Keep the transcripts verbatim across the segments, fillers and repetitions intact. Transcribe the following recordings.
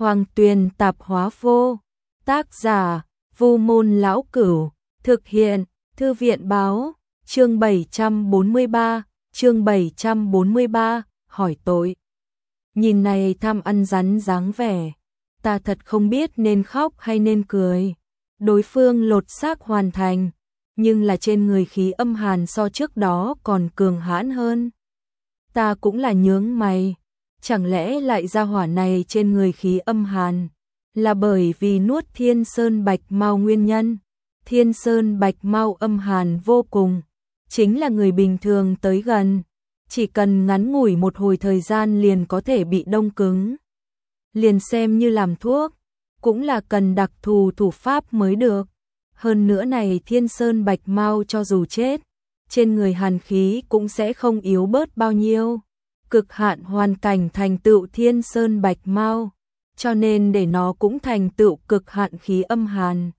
Hoàng Tuyền tạp hóa vô. Tác giả: Vu Môn Lão Cửu. Thực hiện: Thư viện báo. Chương bảy trăm bốn mươi ba, chương bảy trăm bốn mươi ba, hỏi tội. Nhìn này tham ăn rắn dáng vẻ, ta thật không biết nên khóc hay nên cười. Đối phương lột xác hoàn thành, nhưng là trên người khí âm hàn so trước đó còn cường hãn hơn. Ta cũng là nhướng mày, chẳng lẽ lại ra hỏa này trên người khí âm hàn là bởi vì nuốt Thiên Sơn Bạch Mao nguyên nhân? Thiên Sơn Bạch Mao âm hàn vô cùng, chính là người bình thường tới gần, chỉ cần ngắn ngủi một hồi thời gian liền có thể bị đông cứng. Liền xem như làm thuốc, cũng là cần đặc thù thủ pháp mới được. Hơn nữa này Thiên Sơn Bạch Mao cho dù chết, trên người hàn khí cũng sẽ không yếu bớt bao nhiêu. Cực hạn hoàn cảnh thành tựu Thiên Sơn Bạch Mao, cho nên để nó cũng thành tựu cực hạn khí âm hàn.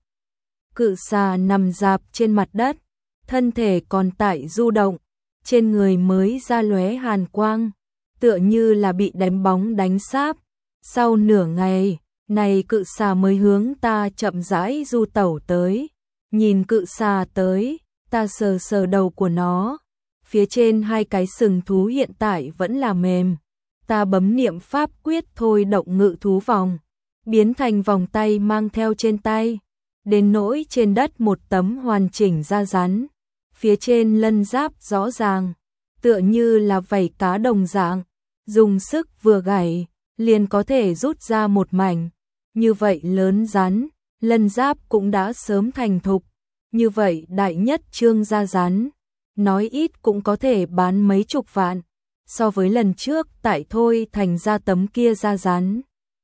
Cự xà nằm rạp trên mặt đất, thân thể còn tại du động, trên người mới ra lóe hàn quang, tựa như là bị đánh bóng đánh sáp. Sau nửa ngày, này cự xà mới hướng ta chậm rãi du tẩu tới. Nhìn cự xà tới, ta sờ sờ đầu của nó, phía trên hai cái sừng thú hiện tại vẫn là mềm. Ta bấm niệm pháp quyết thôi động ngự thú vòng, biến thành vòng tay mang theo trên tay. Đến nỗi trên đất một tấm hoàn chỉnh da rắn, phía trên lân giáp rõ ràng, tựa như là vảy cá đồng dạng, dùng sức vừa gảy, liền có thể rút ra một mảnh. Như vậy lớn rắn, lân giáp cũng đã sớm thành thục, như vậy đại nhất trương da rắn, nói ít cũng có thể bán mấy chục vạn, so với lần trước tại Thôi Thành ra tấm kia da rắn.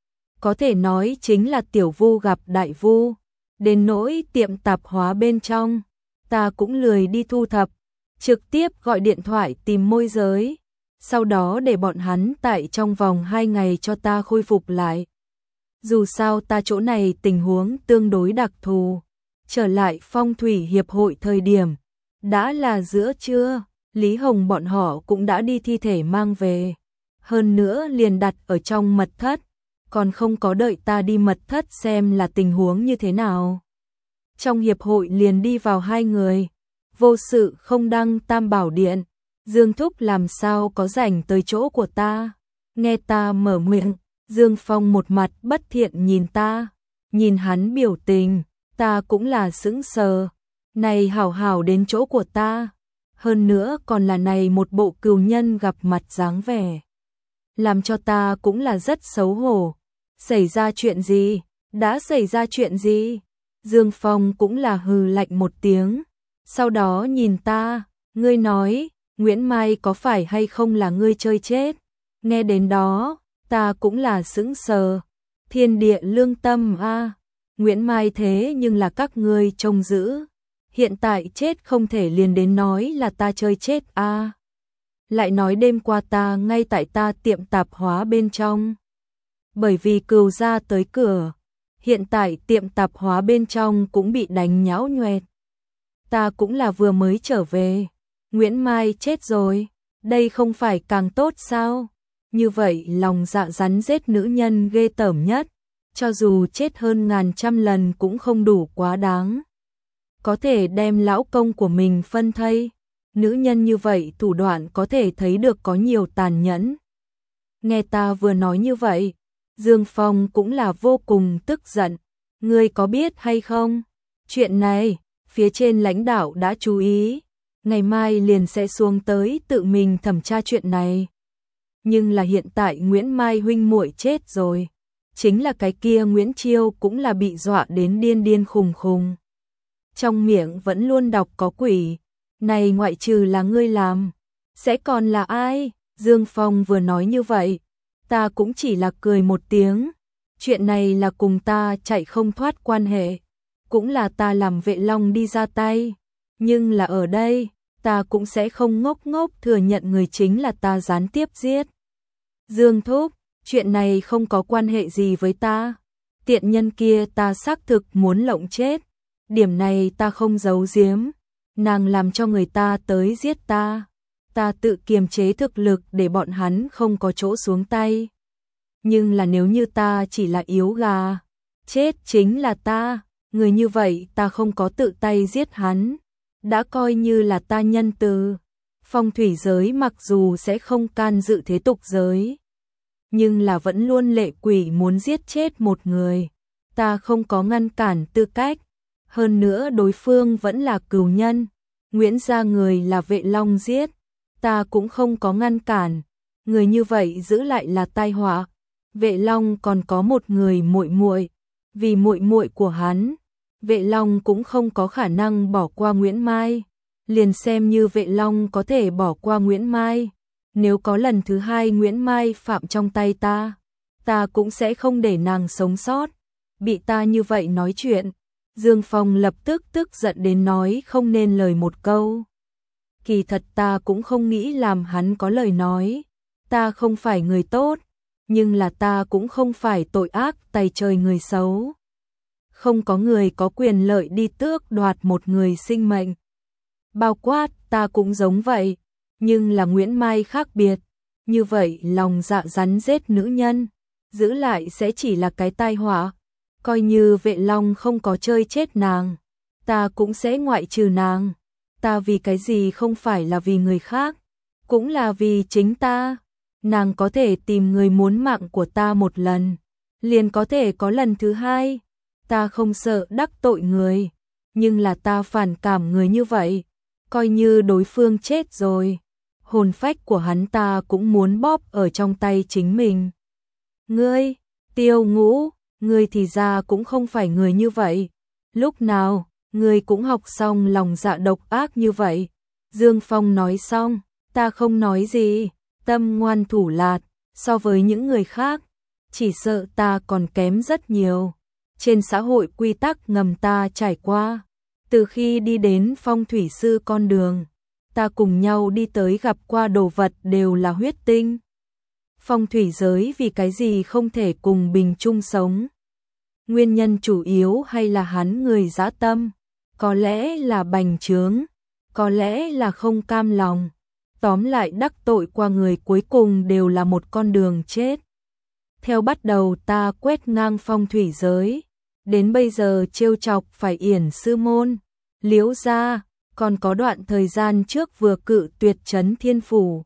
Có thể nói chính là tiểu vu gặp đại vu. Đến nỗi tiệm tạp hóa bên trong, ta cũng lười đi thu thập, trực tiếp gọi điện thoại tìm môi giới, sau đó để bọn hắn tại trong vòng hai ngày cho ta khôi phục lại. Dù sao ta chỗ này tình huống tương đối đặc thù, trở lại phong thủy hiệp hội thời điểm, đã là giữa trưa, Lý Hồng bọn họ cũng đã đi thi thể mang về, hơn nữa liền đặt ở trong mật thất, còn không có đợi ta đi mật thất xem là tình huống như thế nào. Trong hiệp hội liền đi vào hai người, vô sự không đăng tam bảo điện, Dương Thúc làm sao có rảnh tới chỗ của ta. Nghe ta mở miệng, Dương Phong một mặt bất thiện nhìn ta, nhìn hắn biểu tình, ta cũng là sững sờ. Này hảo hảo đến chỗ của ta, hơn nữa còn là này một bộ cừu nhân gặp mặt dáng vẻ, làm cho ta cũng là rất xấu hổ. Xảy ra chuyện gì? Đã xảy ra chuyện gì? Dương Phong cũng là hừ lạnh một tiếng, sau đó nhìn ta, ngươi nói, Nguyễn Mai có phải hay không là ngươi chơi chết? Nghe đến đó, ta cũng là sững sờ. Thiên địa lương tâm a, à, Nguyễn Mai thế nhưng là các ngươi trông giữ, hiện tại chết không thể liền đến nói là ta chơi chết a. À. Lại nói đêm qua ta ngay tại ta tiệm tạp hóa bên trong, bởi vì cừu ra tới cửa, hiện tại tiệm tạp hóa bên trong cũng bị đánh nhão nhoẹt. Ta cũng là vừa mới trở về, Nguyễn Mai chết rồi, đây không phải càng tốt sao? Như vậy lòng dạ rắn rết nữ nhân ghê tởm nhất, cho dù chết hơn ngàn trăm lần cũng không đủ quá đáng. Có thể đem lão công của mình phân thây, nữ nhân như vậy thủ đoạn có thể thấy được có nhiều tàn nhẫn. Nghe ta vừa nói như vậy, Dương Phong cũng là vô cùng tức giận. Ngươi có biết hay không? Chuyện này, phía trên lãnh đạo đã chú ý, ngày mai liền sẽ xuống tới tự mình thẩm tra chuyện này. Nhưng là hiện tại Nguyễn Mai huynh muội chết rồi, chính là cái kia Nguyễn Chiêu cũng là bị dọa đến điên điên khùng khùng. Trong miệng vẫn luôn đọc có quỷ, này ngoại trừ là ngươi làm, sẽ còn là ai? Dương Phong vừa nói như vậy, ta cũng chỉ là cười một tiếng, chuyện này là cùng ta chạy không thoát quan hệ, cũng là ta làm vệ long đi ra tay, nhưng là ở đây, ta cũng sẽ không ngốc ngốc thừa nhận người chính là ta gián tiếp giết. Dương Thúc, chuyện này không có quan hệ gì với ta, tiện nhân kia ta xác thực muốn lộng chết, điểm này ta không giấu giếm, nàng làm cho người ta tới giết ta, ta tự kiềm chế thực lực để bọn hắn không có chỗ xuống tay. Nhưng là nếu như ta chỉ là yếu gà, chết chính là ta, người như vậy ta không có tự tay giết hắn, đã coi như là ta nhân từ. Phong thủy giới mặc dù sẽ không can dự thế tục giới, nhưng là vẫn luôn lệ quỷ muốn giết chết một người, ta không có ngăn cản tư cách, hơn nữa đối phương vẫn là cừu nhân, Nguyễn gia người là Vệ Long giết, ta cũng không có ngăn cản, người như vậy giữ lại là tai họa. Vệ Long còn có một người muội muội, vì muội muội của hắn, Vệ Long cũng không có khả năng bỏ qua Nguyễn Mai, liền xem như Vệ Long có thể bỏ qua Nguyễn Mai, nếu có lần thứ hai Nguyễn Mai phạm trong tay ta, ta cũng sẽ không để nàng sống sót. Bị ta như vậy nói chuyện, Dương Phong lập tức tức giận đến nói không nên lời một câu. Kỳ thật ta cũng không nghĩ làm hắn có lời nói, ta không phải người tốt, nhưng là ta cũng không phải tội ác tày trời người xấu. Không có người có quyền lợi đi tước đoạt một người sinh mệnh. Bao quát ta cũng giống vậy, nhưng là Nguyễn Mai khác biệt, như vậy lòng dạ rắn rết nữ nhân, giữ lại sẽ chỉ là cái tai họa. Coi như Vệ Long không có chơi chết nàng, ta cũng sẽ ngoại trừ nàng. Ta vì cái gì không phải là vì người khác, cũng là vì chính ta. Nàng có thể tìm người muốn mạng của ta một lần, liền có thể có lần thứ hai. Ta không sợ đắc tội người, nhưng là ta phản cảm người như vậy. Coi như đối phương chết rồi, hồn phách của hắn ta cũng muốn bóp ở trong tay chính mình. Ngươi, Tiêu Ngũ, ngươi thì ra cũng không phải người như vậy. Lúc nào, ngươi cũng học xong lòng dạ độc ác như vậy. Dương Phong nói xong, ta không nói gì, tâm ngoan thủ lạt, so với những người khác, chỉ sợ ta còn kém rất nhiều. Trên xã hội quy tắc ngầm ta trải qua, từ khi đi đến phong thủy sư con đường, ta cùng nhau đi tới gặp qua đồ vật đều là huyết tinh. Phong thủy giới vì cái gì không thể cùng bình chung sống? Nguyên nhân chủ yếu hay là hắn người dã tâm, có lẽ là bành trướng, có lẽ là không cam lòng. Tóm lại đắc tội qua người cuối cùng đều là một con đường chết. Theo bắt đầu ta quét ngang phong thủy giới, đến bây giờ trêu chọc phải Yển sư môn, Liễu gia, còn có đoạn thời gian trước vừa cự tuyệt trấn thiên phủ.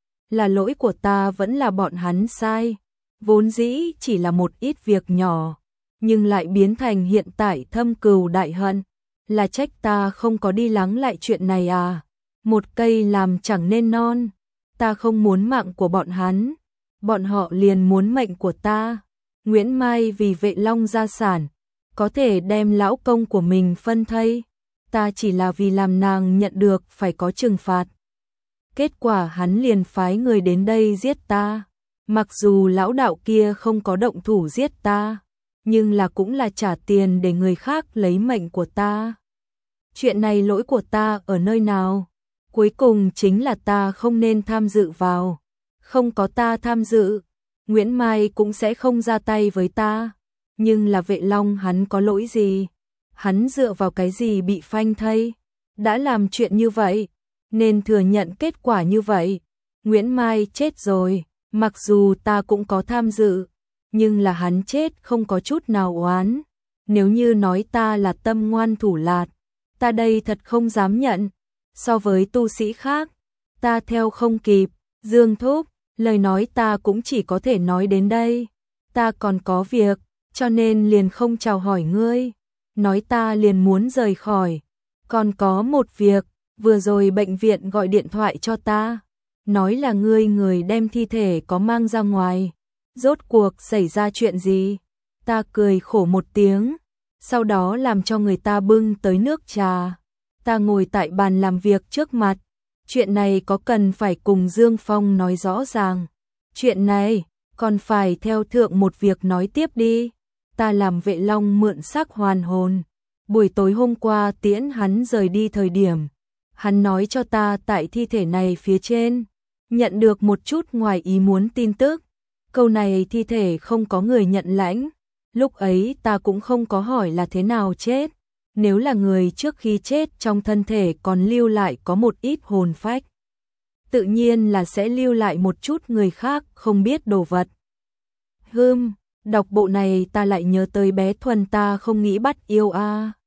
Là lỗi của ta, vẫn là bọn hắn sai, vốn dĩ chỉ là một ít việc nhỏ, nhưng lại biến thành hiện tại thâm cừu đại hận, là trách ta không có đi lắng lại chuyện này à. Một cây làm chẳng nên non, ta không muốn mạng của bọn hắn, bọn họ liền muốn mệnh của ta. Nguyễn Mai vì Vệ Long gia sản, có thể đem lão công của mình phân thây, ta chỉ là vì làm nàng nhận được phải có trừng phạt. Kết quả hắn liền phái người đến đây giết ta, mặc dù lão đạo kia không có động thủ giết ta, nhưng là cũng là trả tiền để người khác lấy mệnh của ta. Chuyện này lỗi của ta ở nơi nào? Cuối cùng chính là ta không nên tham dự vào, không có ta tham dự, Nguyễn Mai cũng sẽ không ra tay với ta. Nhưng là Vệ Long hắn có lỗi gì? Hắn dựa vào cái gì bị phanh thây? Đã làm chuyện như vậy, nên thừa nhận kết quả như vậy. Nguyễn Mai chết rồi, mặc dù ta cũng có tham dự, nhưng là hắn chết không có chút nào oán. Nếu như nói ta là tâm ngoan thủ lạt, ta đây thật không dám nhận. So với tu sĩ khác, ta theo không kịp. Dương Thúc, lời nói ta cũng chỉ có thể nói đến đây. Ta còn có việc, cho nên liền không chào hỏi ngươi. Nói ta liền muốn rời khỏi. Còn có một việc, vừa rồi bệnh viện gọi điện thoại cho ta, nói là ngươi người đem thi thể có mang ra ngoài. Rốt cuộc xảy ra chuyện gì? Ta cười khổ một tiếng, sau đó làm cho người ta bưng tới nước trà. Ta ngồi tại bàn làm việc trước mặt, chuyện này có cần phải cùng Dương Phong nói rõ ràng. Chuyện này, còn phải theo thượng một việc nói tiếp đi. Ta làm Vệ Long mượn xác hoàn hồn. Buổi tối hôm qua tiễn hắn rời đi thời điểm, hắn nói cho ta tại thi thể này phía trên, nhận được một chút ngoài ý muốn tin tức. Câu này thi thể không có người nhận lãnh. Lúc ấy ta cũng không có hỏi là thế nào chết. Nếu là người trước khi chết trong thân thể còn lưu lại có một ít hồn phách, tự nhiên là sẽ lưu lại một chút người khác không biết đồ vật. Hưm, đọc bộ này ta lại nhớ tới bé Thuần ta không nghĩ bắt yêu a.